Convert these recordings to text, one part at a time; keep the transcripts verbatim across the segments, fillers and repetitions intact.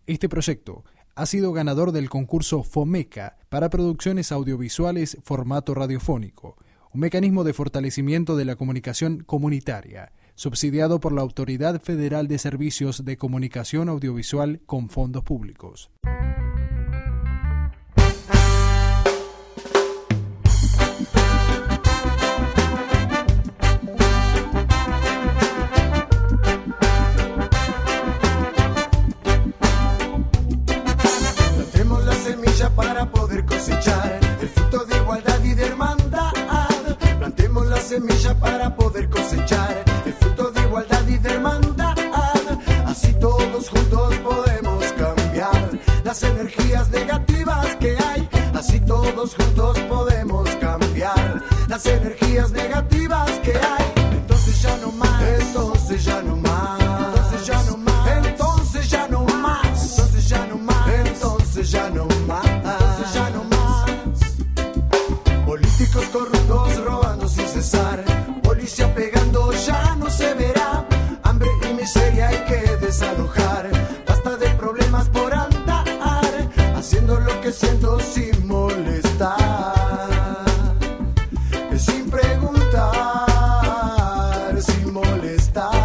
Este proyecto ha sido ganador del concurso FOMECA para producciones audiovisuales formato radiofónico, un mecanismo de fortalecimiento de la comunicación comunitaria, subsidiado por la Autoridad Federal de Servicios de Comunicación Audiovisual con fondos públicos. Plantemos la semilla para poder cosechar el fruto de igualdad y de hermandad. Plantemos la semilla para poder cosechar el fruto de igualdad y de hermandad. Así todos juntos podemos cambiar las energías negativas que hay. Así todos juntos podemos cambiar las energías negativas que hay. Entonces ya no más, entonces ya no más, entonces ya no más, entonces ya no más, entonces ya no más, entonces ya no más, entonces ya no más. Políticos corruptos robando sin cesar, policía pegando ya no se verá. Hambre y miseria hay que desalojar. Basta de problemas por andar, haciendo lo que siento sin molestar, sin preguntar, sin molestar.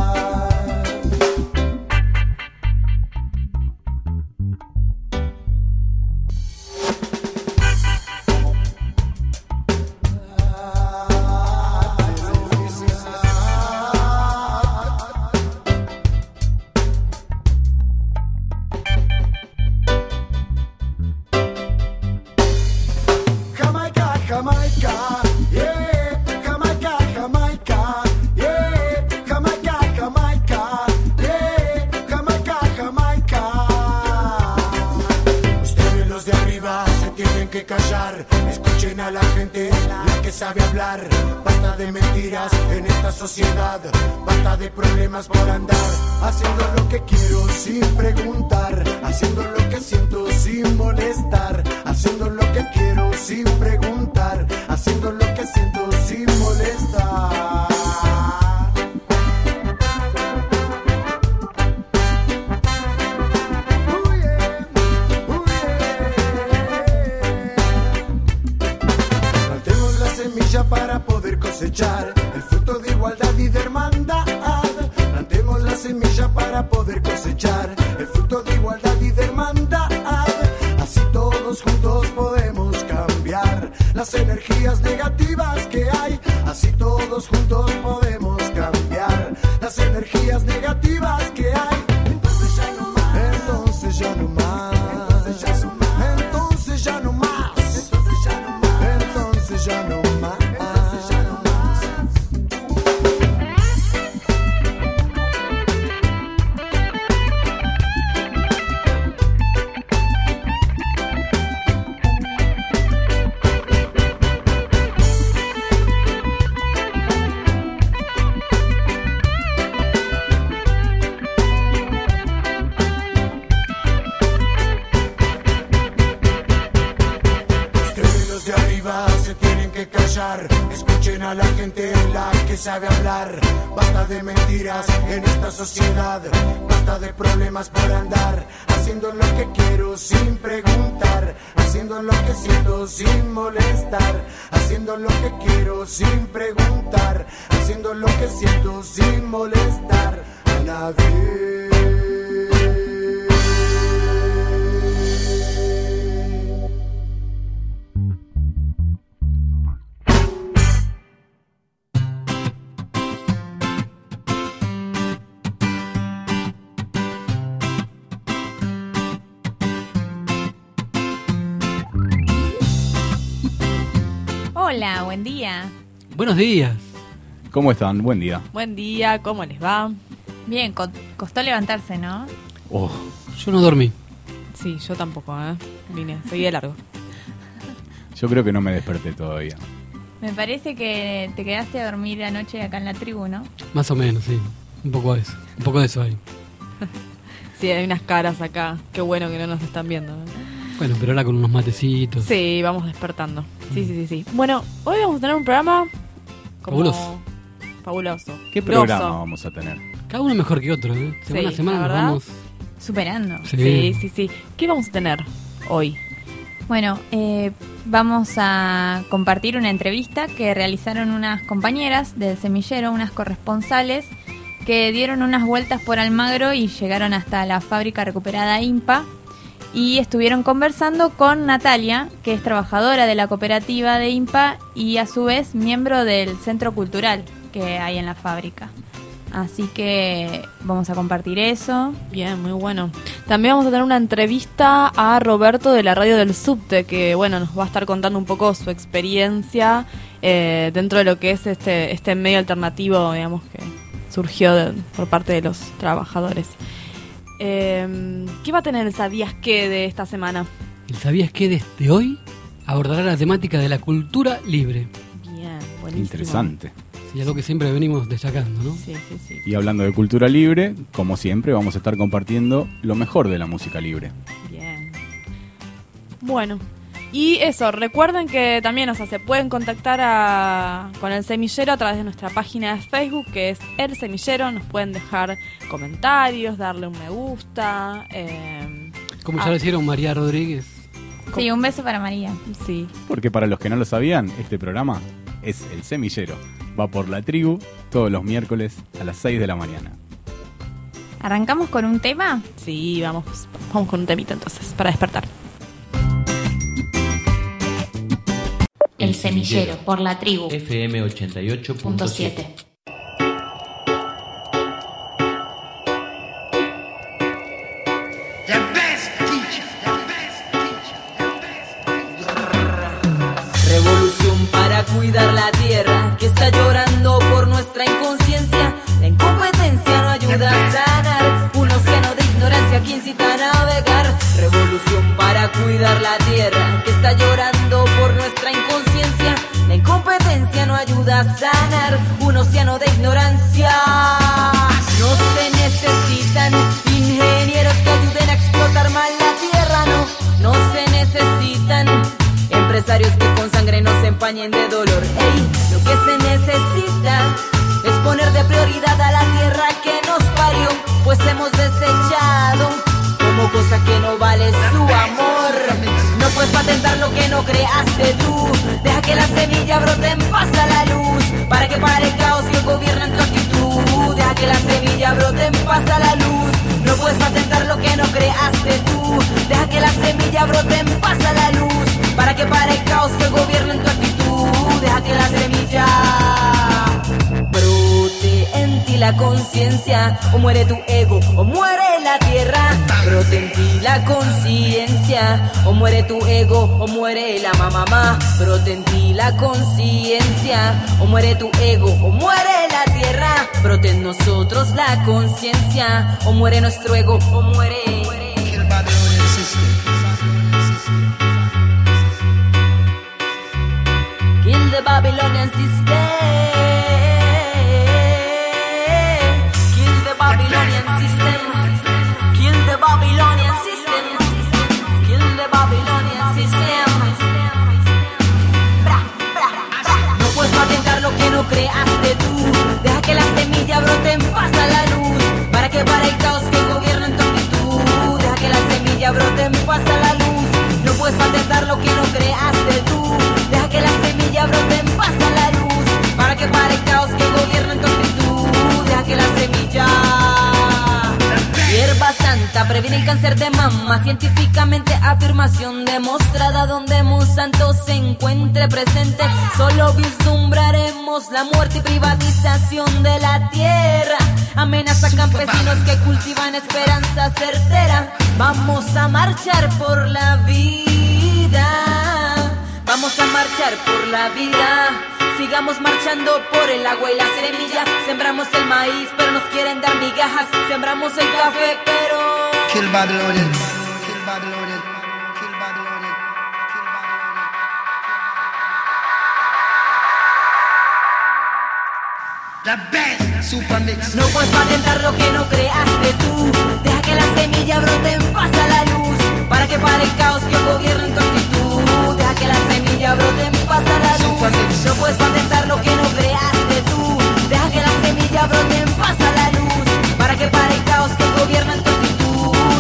Jamaica, yeah, Jamaica, Jamaica, yeah, Jamaica, Jamaica, yeah, Jamaica, Jamaica. Ustedes los de arriba se tienen que callar, escuchen a la gente, la que sabe hablar. Basta de mentiras en esta sociedad, basta de problemas por andar, haciendo lo que quiero sin preguntar, haciendo lo que siento sin molestar, haciendo lo que quiero sin preguntar, haciendo lo que siento sin molestar. Uh, yeah, uh, yeah. Plantemos la semilla para poder cosechar el fruto de igualdad y de hermandad. Plantemos la semilla para poder cosechar el fruto de igualdad y de hermandad. Así todos juntos podemos cambiar las energías negativas que hay. Así todos juntos podemos cambiar las energías negativas que hay. Entonces ya no más, entonces ya no más, entonces ya no más, entonces ya no más, entonces ya no más, entonces ya no más, entonces ya no más. Escuchen a la gente, la que sabe hablar. Basta de mentiras en esta sociedad, basta de problemas por andar, haciendo lo que quiero sin preguntar, haciendo lo que siento sin molestar, haciendo lo que quiero sin preguntar, haciendo lo que siento sin molestar a nadie. Hola, buen día. Buenos días. ¿Cómo están? Buen día. Buen día, ¿cómo les va? Bien, co- costó levantarse, ¿no? Oh, Yo no dormí. Sí, yo tampoco, ¿eh? Vine, seguí de largo. yo creo que no me desperté todavía. Me parece que te quedaste a dormir anoche acá en la tribu, ¿no? Más o menos, sí. Un poco de eso. Un poco de eso ahí. Sí, hay unas caras acá. Qué bueno que no nos están viendo, ¿eh? Bueno, pero ahora con unos matecitos. Sí, vamos despertando. Sí, sí, sí, sí. Bueno, hoy vamos a tener un programa como... Fabuloso. Fabuloso. ¿Qué Grosso. programa vamos a tener? Cada uno mejor que otro, ¿eh? Semana Sí, a semana la nos verdad. vamos superando. Sí. Sí, sí, sí. ¿Qué vamos a tener hoy? Bueno, eh, vamos a compartir una entrevista que realizaron unas compañeras del semillero, unas corresponsales, que dieron unas vueltas por Almagro y llegaron hasta la fábrica recuperada INPA y estuvieron conversando con Natalia, que es trabajadora de la cooperativa de INPA y a su vez miembro del centro cultural que hay en la fábrica. Así que vamos a compartir eso. Bien, muy bueno. También vamos a tener una entrevista a Roberto de la radio del Subte, que bueno, nos va a estar contando un poco su experiencia eh, dentro de lo que es este, este medio alternativo, digamos, que surgió de, por parte de los trabajadores. Eh, ¿Qué va a tener el ¿Sabías qué de esta semana? El ¿Sabías qué desde hoy? Abordará la temática de la cultura libre. Bien, buenísimo. Interesante. Sí, algo que siempre venimos destacando, ¿no? Sí, sí, sí. Y hablando de cultura libre, como siempre, vamos a estar compartiendo lo mejor de la música libre. Bien. Bueno, y eso, recuerden que también, o sea, se pueden contactar a, con el semillero a través de nuestra página de Facebook, que es El Semillero. Nos pueden dejar comentarios, darle un me gusta. Eh, Como ya ah, lo hicieron María Rodríguez. Sí, un beso para María. Sí. Porque para los que no lo sabían, este programa es El Semillero. Va por la tribu todos los miércoles a las seis de la mañana. ¿Arrancamos con un tema? Sí, vamos, vamos con un temita entonces, para despertar. El Semillero, por la tribu. F M ochenta y ocho punto siete. Revolución para cuidar la tierra que está llorando por nuestra inconsciencia. La incompetencia no ayuda a sanar un océano de ignorancia que incita a navegar. Revolución para cuidar la tierra que está llorando por nuestra inconsciencia. La incompetencia no ayuda a sanar un océano de ignorancia. No se necesitan ingenieros que ayuden a explotar mal la tierra, no. No se necesitan empresarios que con sangre nos empañen de dolor. Ey, lo que se necesita es poner de prioridad a la tierra que nos parió, pues hemos desechado como cosa que no vale su amor. No puedes patentar lo que no creaste tú. Deja que la semilla brote en paz a la luz, para que pare el caos que gobierna en tu actitud. Deja que la semilla brote en paz a la luz. No puedes patentar lo que no creaste tú. Deja que la semilla brote en paz a la luz, para que pare el caos que gobierna en tu actitud. Deja que la semilla brote en ti la conciencia. O muere tu ego, o muere la tierra. Brote en ti la conciencia. O muere tu ego, o muere la mamá. Brote en ti la conciencia. O muere tu ego, o muere la tierra. Brote en nosotros la conciencia. O muere nuestro ego, o muere. Kill the Babylonian system. Kill the Babylonian system. Kill the Babylonian system. Kill the Babylonian system. Bra, bra, bra. No puedes patentar lo que no creaste tú. Deja que la semilla brote en paz a la luz, para que pare el caos que gobierna en tu actitud. Deja que la semilla brote en paz a la luz. No puedes patentar lo que no creaste tú. Deja que la semilla brote en paz a la luz, para que pare el caos que gobierna en tu actitud. Deja que la semilla. Hierba santa previene el cáncer de mama. Científicamente afirmación demostrada. Donde Monsanto se encuentre presente, solo vislumbraremos la muerte y privatización de la tierra. Amenaza a campesinos que cultivan esperanza certera. Vamos a marchar por la vida. Vamos a marchar por la vida. Sigamos marchando por el agua y la semilla. Sembramos el maíz, pero nos quieren dar migajas. Sembramos el café, pero... Kill Babylonian. Kill Babylonian. Kill Babylonian. Kill Babylonian. The best super mix. No puedes patentar lo que no creaste tú. Deja que la semilla brote en paz a la luz, para que pare el caos que gobierna en tu actitud. Deja que la semilla brote en paz a la luz. No puedes patentar lo que no creaste tú. Deja que la semilla brote en paz a la luz, para que pare el caos que gobierna en tu actitud.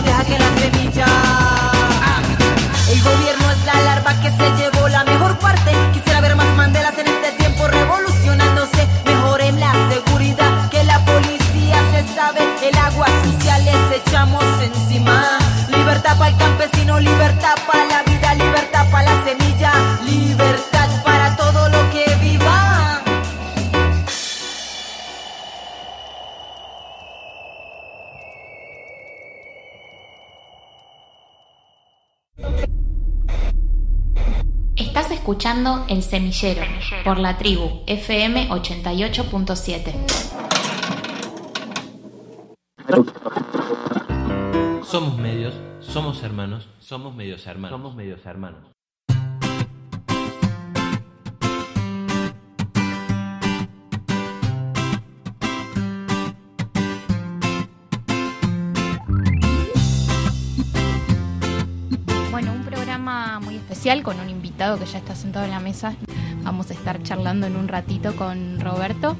Estás escuchando El Semillero por La Tribu F M ochenta y ocho punto siete. Somos medios, somos hermanos, somos medios hermanos, somos medios hermanos. Bueno, un programa muy especial con un invitado que ya está sentado en la mesa. Vamos a estar charlando en un ratito con Roberto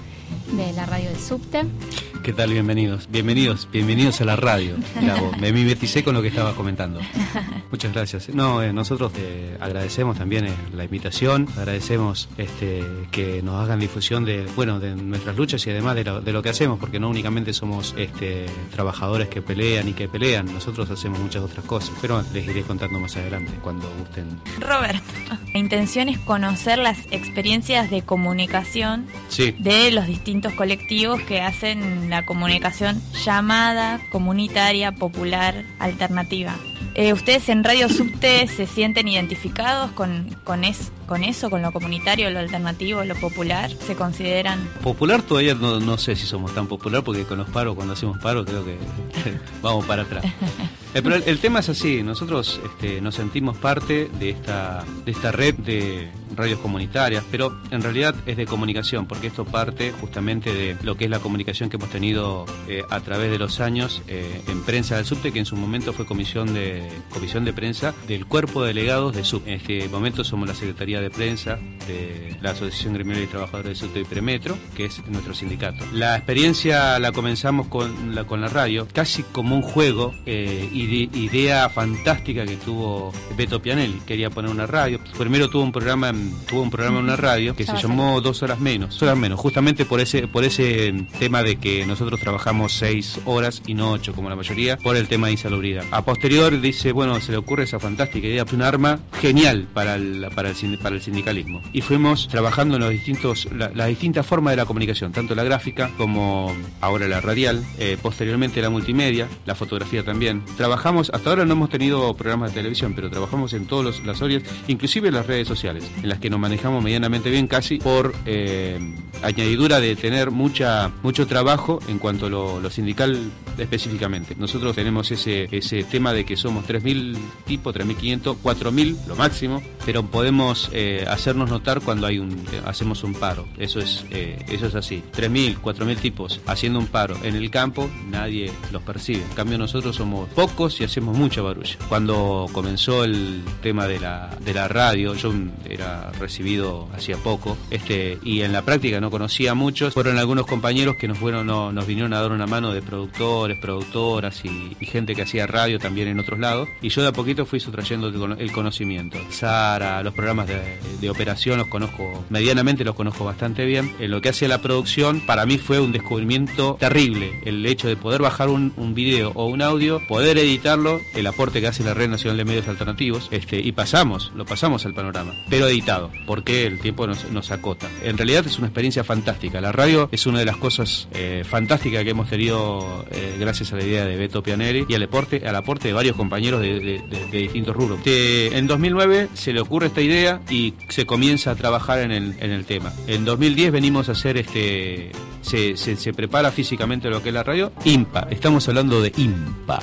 de la radio del Subte. ¿Qué tal? Bienvenidos, bienvenidos, bienvenidos a la radio. Mirá vos, me mimeticé con lo que estabas comentando. Muchas gracias. No, eh, nosotros eh, agradecemos también eh, la invitación, agradecemos este, que nos hagan difusión de, bueno, de nuestras luchas y además de lo, de lo que hacemos, porque no únicamente somos este, trabajadores que pelean y que pelean, nosotros hacemos muchas otras cosas, pero les iré contando más adelante cuando gusten. Roberto, la intención es conocer las experiencias de comunicación sí. de los distintos colectivos que hacen la comunicación llamada, comunitaria, popular, alternativa. Eh, ¿Ustedes en Radio Subte se sienten identificados con, con, es, con eso, con lo comunitario, lo alternativo, lo popular? ¿Se consideran? Popular todavía no, no sé si somos tan popular, porque con los paros, cuando hacemos paros, creo que vamos para atrás. Eh, pero el, el tema es así, nosotros este, nos sentimos parte de esta, de esta red de radios comunitarias, pero en realidad es de comunicación, porque esto parte justamente de lo que es la comunicación que hemos tenido eh, a través de los años eh, en Prensa del Subte, que en su momento fue comisión de comisión de prensa del cuerpo de delegados de Subte. En este momento somos la Secretaría de Prensa de la Asociación Gremial de Trabajadores de Subte y Premetro, que es nuestro sindicato. La experiencia la comenzamos con la, con la radio, casi como un juego, eh, idea fantástica que tuvo Beto Pianelli. Quería poner una radio. Primero tuvo un programa en, tuvo un programa en una radio que se llamó Dos Horas Menos. Dos Horas Menos, justamente por ese, por ese tema de que nosotros trabajamos seis horas y no ocho, como la mayoría, por el tema de insalubridad. A posterior dice, bueno, se le ocurre esa fantástica idea, un arma genial para el, para el, para el sindicalismo. Y fuimos trabajando en los distintos, la, las distintas formas de la comunicación, tanto la gráfica como ahora la radial, eh, posteriormente la multimedia, la fotografía también. Trabajamos, hasta ahora no hemos tenido programas de televisión, pero trabajamos en todas las áreas, inclusive en las redes sociales, en las que nos manejamos medianamente bien, casi por eh, añadidura de tener mucha mucho trabajo en cuanto a lo, lo sindical específicamente. Nosotros tenemos ese, ese tema de que somos tres mil tipos, tres mil quinientos, cuatro mil lo máximo, pero podemos eh, hacernos notar cuando hay un eh, hacemos un paro. Eso es eh, eso es así. tres mil, cuatro mil tipos haciendo un paro en el campo, nadie los percibe. En cambio nosotros somos pocos y hacemos mucha barulla. Cuando comenzó el tema de la de la radio, yo era recibido hacía poco, este y en la práctica no conocía a muchos. Fueron algunos compañeros que nos fueron no, nos vinieron a dar una mano de productores, productoras y, y gente que hacía radio también en otros lados, y yo de a poquito fui sustrayendo el conocimiento. Sara, los programas de, de operación los conozco medianamente, los conozco bastante bien. En lo que hace a la producción, para mí fue un descubrimiento terrible el hecho de poder bajar un, un video o un audio, poder editarlo, el aporte que hace la Red Nacional de Medios Alternativos, este y pasamos, lo pasamos al panorama, pero editado, porque el tiempo nos, nos acota. En realidad es una experiencia fantástica. La radio es una de las cosas eh, fantásticas que hemos tenido eh, gracias a la idea de Beto Pianelli y al aporte, al aporte de varios compañeros de, de, de, de distintos rubros. De, en dos mil nueve se le ocurre esta idea y se comienza a trabajar en el, en el tema. En dos mil diez venimos a hacer este... Se, se, se prepara físicamente lo que es la radio. IMPA, estamos hablando de IMPA.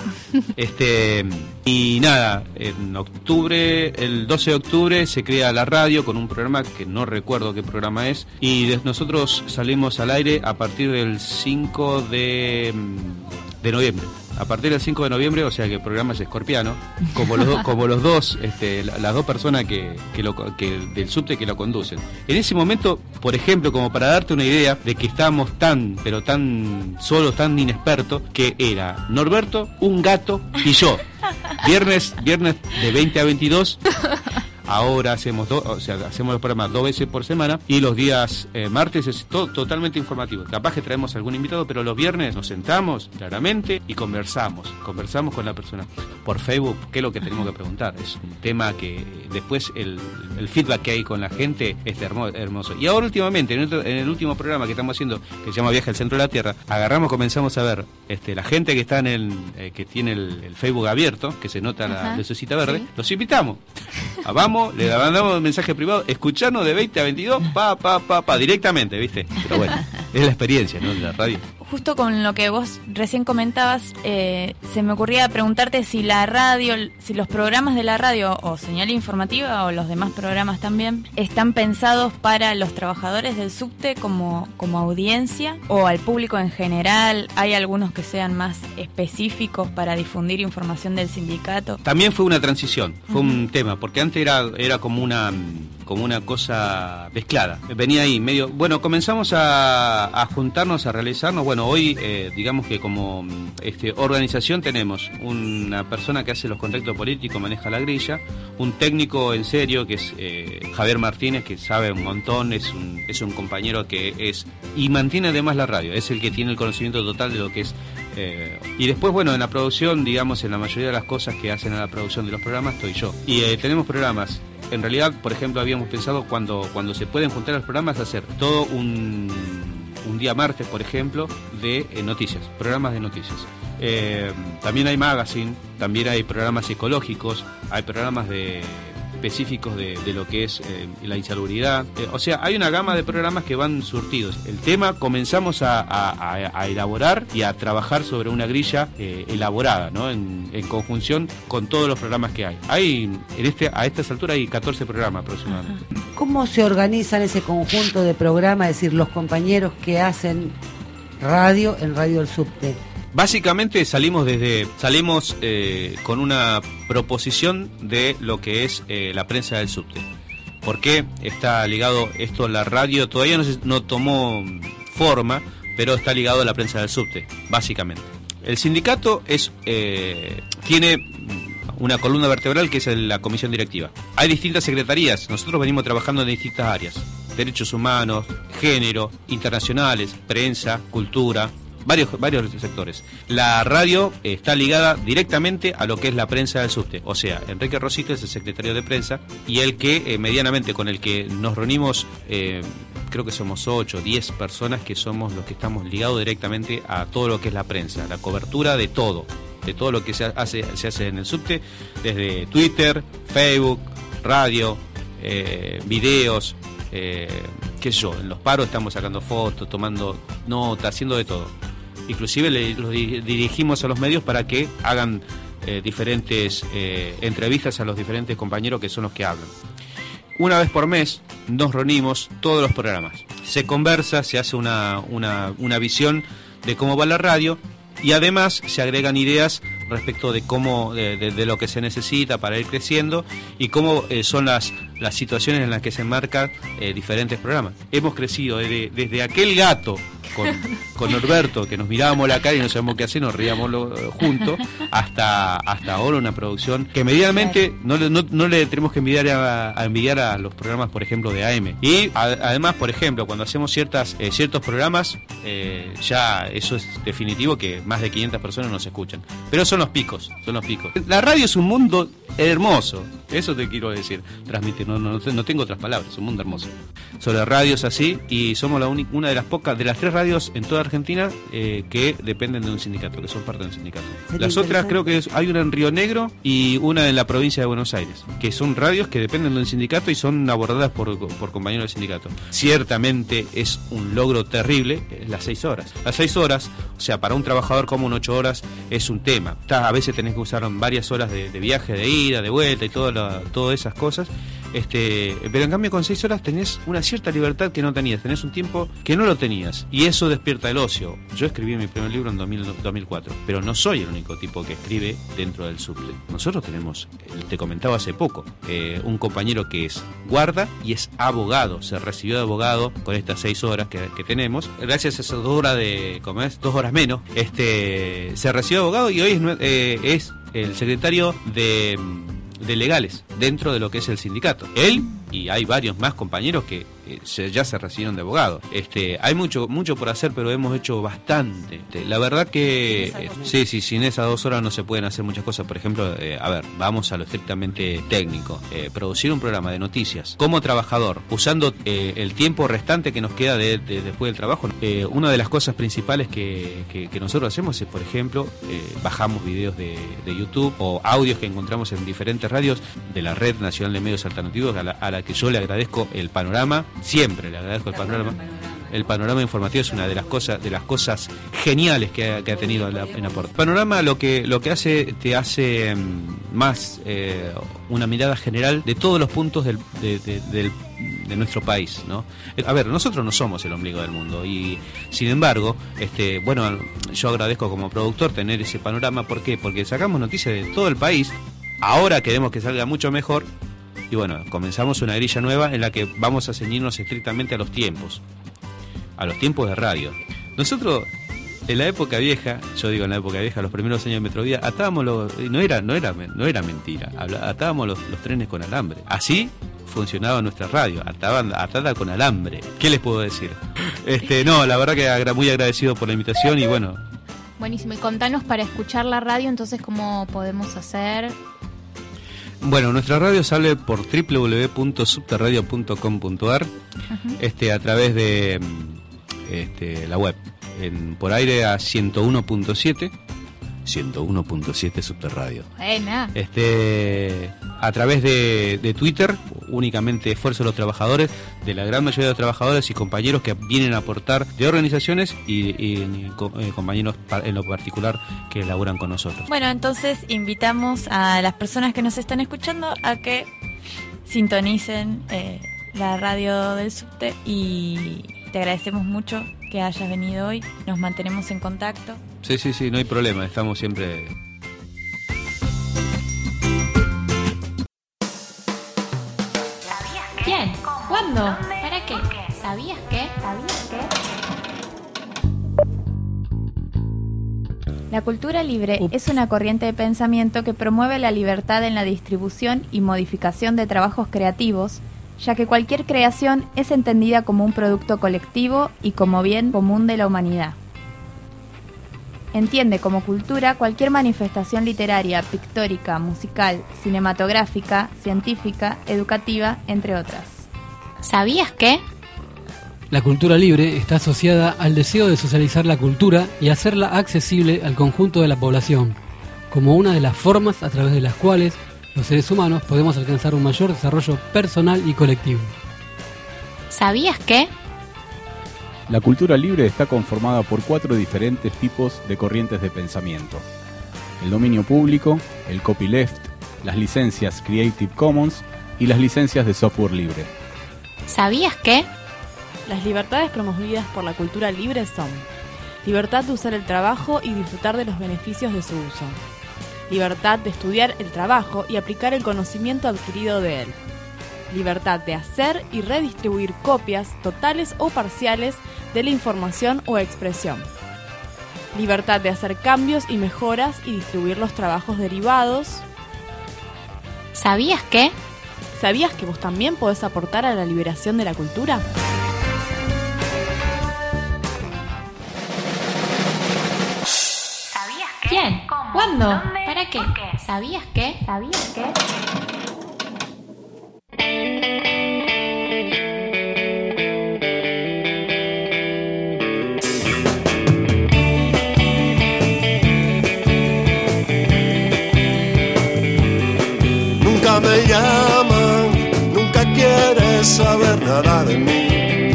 Este y nada, en octubre, el doce de octubre se crea la radio con un programa que no recuerdo qué programa es, y de, nosotros salimos al aire a partir del cinco de noviembre. A partir del cinco de noviembre, o sea que el programa es escorpiano, como los, do, como los dos, este, la, las dos personas que, que, lo, que del subte que lo conducen. En ese momento, por ejemplo, como para darte una idea de que estábamos tan, pero tan solos, tan inexpertos, que era Norberto, un gato y yo. Viernes, viernes de veinte a veintidós. Ahora hacemos do, o sea, hacemos los programas dos veces por semana, y los días eh, martes es todo totalmente informativo. Capaz que traemos algún invitado, pero los viernes nos sentamos claramente y conversamos, conversamos con la persona. Por Facebook, ¿qué es lo que tenemos que preguntar? Es un tema que después el, el feedback que hay con la gente es hermoso. hermoso. Y ahora últimamente, en el, en el último programa que estamos haciendo, que se llama Viaje al Centro de la Tierra, agarramos, comenzamos a ver este, la gente que está en el, eh, que tiene el, el Facebook abierto, que se nota la lucecita verde, sí. Los invitamos. Vamos llamamos, le mandamos un mensaje privado, escucharnos de veinte a veintidós, pa, pa, pa, pa, directamente, ¿viste? Pero bueno, es la experiencia, ¿no? De la radio. Justo con lo que vos recién comentabas, eh, se me ocurría preguntarte si la radio, si los programas de la radio o señal informativa o los demás programas también están pensados para los trabajadores del subte como, como audiencia o al público en general. ¿Hay algunos que sean más específicos para difundir información del sindicato? También fue una transición, fue uh-huh. un tema, porque antes era, era como una... como una cosa mezclada. Venía ahí medio... Bueno, comenzamos a, a juntarnos, a realizarnos. Bueno, hoy, eh, digamos que como este, organización tenemos una persona que hace los contactos políticos, maneja la grilla, un técnico en serio, que es eh, Javier Martínez, que sabe un montón, es un, es un compañero que es... y mantiene además la radio, es el que tiene el conocimiento total de lo que es... Eh, y después, bueno, en la producción, digamos, en la mayoría de las cosas que hacen a la producción de los programas, estoy yo. Y eh, tenemos programas... En realidad, por ejemplo, habíamos pensado cuando, cuando se pueden juntar los programas hacer todo un, un día martes, por ejemplo, de eh, noticias, programas de noticias. Eh, también hay magazine, también hay programas psicológicos, hay programas de específicos de, de lo que es eh, la insalubridad. Eh, o sea, hay una gama de programas que van surtidos. El tema comenzamos a, a, a elaborar y a trabajar sobre una grilla eh, elaborada, ¿no? En, en conjunción con todos los programas que hay. Hay en este a estas alturas hay catorce programas aproximadamente. ¿Cómo se organizan ese conjunto de programas, es decir, los compañeros que hacen radio en Radio del Subte? Básicamente salimos desde salimos eh, con una proposición de lo que es eh, la prensa del subte. ¿Por qué está ligado esto a la radio? Todavía no, se, no tomó forma, pero está ligado a la prensa del subte, básicamente. El sindicato es eh, tiene una columna vertebral que es la comisión directiva. Hay distintas secretarías, nosotros venimos trabajando en distintas áreas: derechos humanos, género, internacionales, prensa, cultura. Varios, varios sectores. La radio eh, está ligada directamente a lo que es la prensa del subte. O sea, Enrique Rosito es el secretario de prensa y el que eh, medianamente con el que nos reunimos, eh, creo que somos ocho, diez personas que somos los que estamos ligados directamente a todo lo que es la prensa, la cobertura de todo, de todo lo que se hace, se hace en el subte, desde Twitter, Facebook, radio, eh, videos, eh, qué sé yo, en los paros estamos sacando fotos, tomando notas, haciendo de todo. Inclusive le, los dirigimos a los medios para que hagan eh, diferentes eh, entrevistas a los diferentes compañeros que son los que hablan. Una vez por mes nos reunimos todos los programas. Se conversa, se hace una, una, una visión de cómo va la radio y además se agregan ideas respecto de cómo de, de, de lo que se necesita para ir creciendo y cómo eh, son las, las situaciones en las que se enmarcan eh, diferentes programas. Hemos crecido desde, desde aquel gato con, con Norberto, que nos mirábamos la cara y no sabíamos qué hacer, nos reíamos juntos, hasta, hasta ahora una producción que medianamente no, no, no le tenemos que envidiar a, a envidiar a los programas, por ejemplo, de A M. Y a, además, por ejemplo, cuando hacemos ciertas eh, ciertos programas, eh, ya eso es definitivo que más de quinientas personas nos escuchan. Pero son los picos, son los picos. La radio es un mundo hermoso, eso te quiero decir, transmitir, no, no, no tengo otras palabras, es un mundo hermoso. Sobre radios así, y somos la única, una de las pocas, de las tres radios en toda Argentina eh, que dependen de un sindicato, que son parte de un sindicato. Las otras creo que es, hay una en Río Negro y una en la provincia de Buenos Aires, que son radios que dependen de un sindicato y son abordadas por, por compañeros del sindicato. Ciertamente es un logro terrible, las seis horas. Las seis horas, o sea, para un trabajador común ocho horas es un tema. A veces tenés que usar varias horas de, de viaje, de ida, de vuelta y toda todas esas cosas. Este, pero en cambio con seis horas tenés una cierta libertad que no tenías, tenés un tiempo que no lo tenías y eso despierta el ocio. Yo escribí mi primer libro en dos mil cuatro, pero no soy el único tipo que escribe dentro del subte. Nosotros tenemos, te comentaba hace poco, eh, un compañero que es guarda y es abogado, se recibió de abogado con estas seis horas que, que tenemos, gracias a esas dos horas de, ¿cómo es? Dos horas menos, este, se recibió de abogado y hoy es, eh, es el secretario de... de legales dentro de lo que es el sindicato. Él y hay varios más compañeros que eh, se, ya se recibieron de abogado. Este, hay mucho mucho por hacer, pero hemos hecho bastante. Este, la verdad que eh, sí, sí, sin esas dos horas no se pueden hacer muchas cosas. Por ejemplo, eh, a ver, vamos a lo estrictamente técnico. Eh, producir un programa de noticias como trabajador, usando eh, el tiempo restante que nos queda de, de, después del trabajo. Eh, una de las cosas principales que, que, que nosotros hacemos es, por ejemplo, eh, bajamos videos de, de YouTube o audios que encontramos en diferentes radios de la Red Nacional de Medios Alternativos, a la, a la que yo le agradezco el panorama, siempre le agradezco el panorama. El panorama informativo es una de las cosas de las cosas geniales que ha, que ha tenido la, en aporte. El panorama lo que lo que hace te hace um, más eh, una mirada general de todos los puntos del, de, de, del, de nuestro país, ¿no? A ver, nosotros no somos el ombligo del mundo y sin embargo, este, bueno, yo agradezco como productor tener ese panorama. ¿Por qué? Porque sacamos noticias de todo el país. Ahora queremos que salga mucho mejor y bueno, comenzamos una grilla nueva en la que vamos a ceñirnos estrictamente a los tiempos. A los tiempos de radio. Nosotros, en la época vieja, yo digo en la época vieja, los primeros años de Metrovía, atábamos los, no era, no era, no era mentira, atábamos los, los trenes con alambre. Así funcionaba nuestra radio, ataban, atada con alambre. ¿Qué les puedo decir? Este, no, la verdad que agra, muy agradecido por la invitación y bueno. Buenísimo, y contanos para escuchar la radio, entonces, ¿cómo podemos hacer? Bueno, nuestra radio sale por doble u doble u doble u punto subterradio punto com punto a r, uh-huh. este, a través de este, la web, en, por aire a ciento uno punto siete, ciento uno punto siete Subterradio. Buena. Este, a través de, de Twitter, únicamente Esfuerzo de los Trabajadores, de la gran mayoría de los trabajadores y compañeros que vienen a aportar de organizaciones y, y, y eh, compañeros en lo particular que laburan con nosotros. Bueno, entonces invitamos a las personas que nos están escuchando a que sintonicen eh, la radio del subte y te agradecemos mucho que hayas venido hoy, nos mantenemos en contacto. Sí, sí, sí, no hay problema, estamos siempre... ¿Quién? ¿Cuándo? ¿Para qué? ¿Sabías qué? ¿Sabías qué? La cultura libre Ups. es una corriente de pensamiento que promueve la libertad en la distribución y modificación de trabajos creativos, ya que cualquier creación es entendida como un producto colectivo y como bien común de la humanidad. Entiende como cultura cualquier manifestación literaria, pictórica, musical, cinematográfica, científica, educativa, entre otras. ¿Sabías qué? La cultura libre está asociada al deseo de socializar la cultura y hacerla accesible al conjunto de la población, como una de las formas a través de las cuales los seres humanos podemos alcanzar un mayor desarrollo personal y colectivo. ¿Sabías qué? La cultura libre está conformada por cuatro diferentes tipos de corrientes de pensamiento: el dominio público, el copyleft, las licencias Creative Commons y las licencias de software libre. ¿Sabías qué? Las libertades promovidas por la cultura libre son: libertad de usar el trabajo y disfrutar de los beneficios de su uso, libertad de estudiar el trabajo y aplicar el conocimiento adquirido de él, libertad de hacer y redistribuir copias totales o parciales de la información o expresión, libertad de hacer cambios y mejoras y distribuir los trabajos derivados. ¿Sabías qué? ¿Sabías que vos también podés aportar a la liberación de la cultura? ¿Sabías qué? ¿Quién? ¿Cómo? ¿Cuándo? ¿Dónde? ¿Para qué? ¿Por qué? ¿Sabías qué? ¿Sabías qué? Nunca me llaman, nunca quieres saber nada de mí.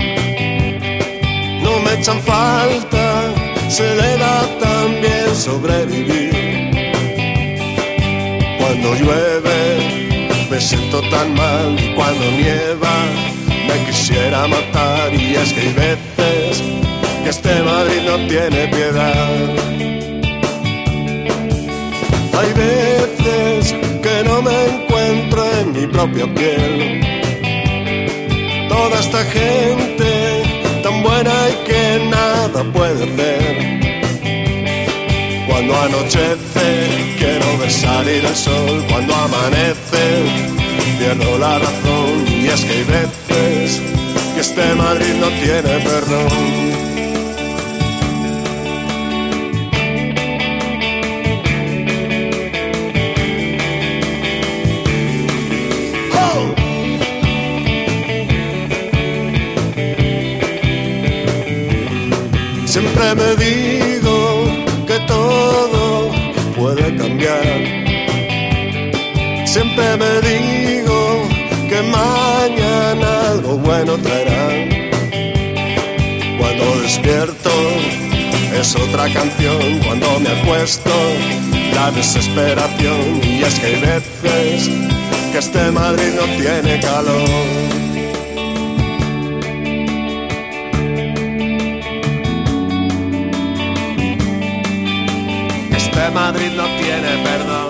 No me echan falta, se le da tan bien sobrevivir. Cuando llueve me siento tan mal y cuando nieva me quisiera matar. Y es que hay veces que este Madrid no tiene piedad. Hay veces que no me encuentro en mi propia piel. Toda esta gente tan buena y que nada puede hacer. Cuando anochece quiero ver salir el sol. Cuando amanece pierdo la razón. Y es que hay veces que este Madrid no tiene perdón. Siempre me digo que todo puede cambiar. Siempre me digo que mañana algo bueno traerá. Cuando despierto es otra canción. Cuando me acuesto la desesperación. Y es que hay veces que este Madrid no tiene calor. Madrid no tiene perdón.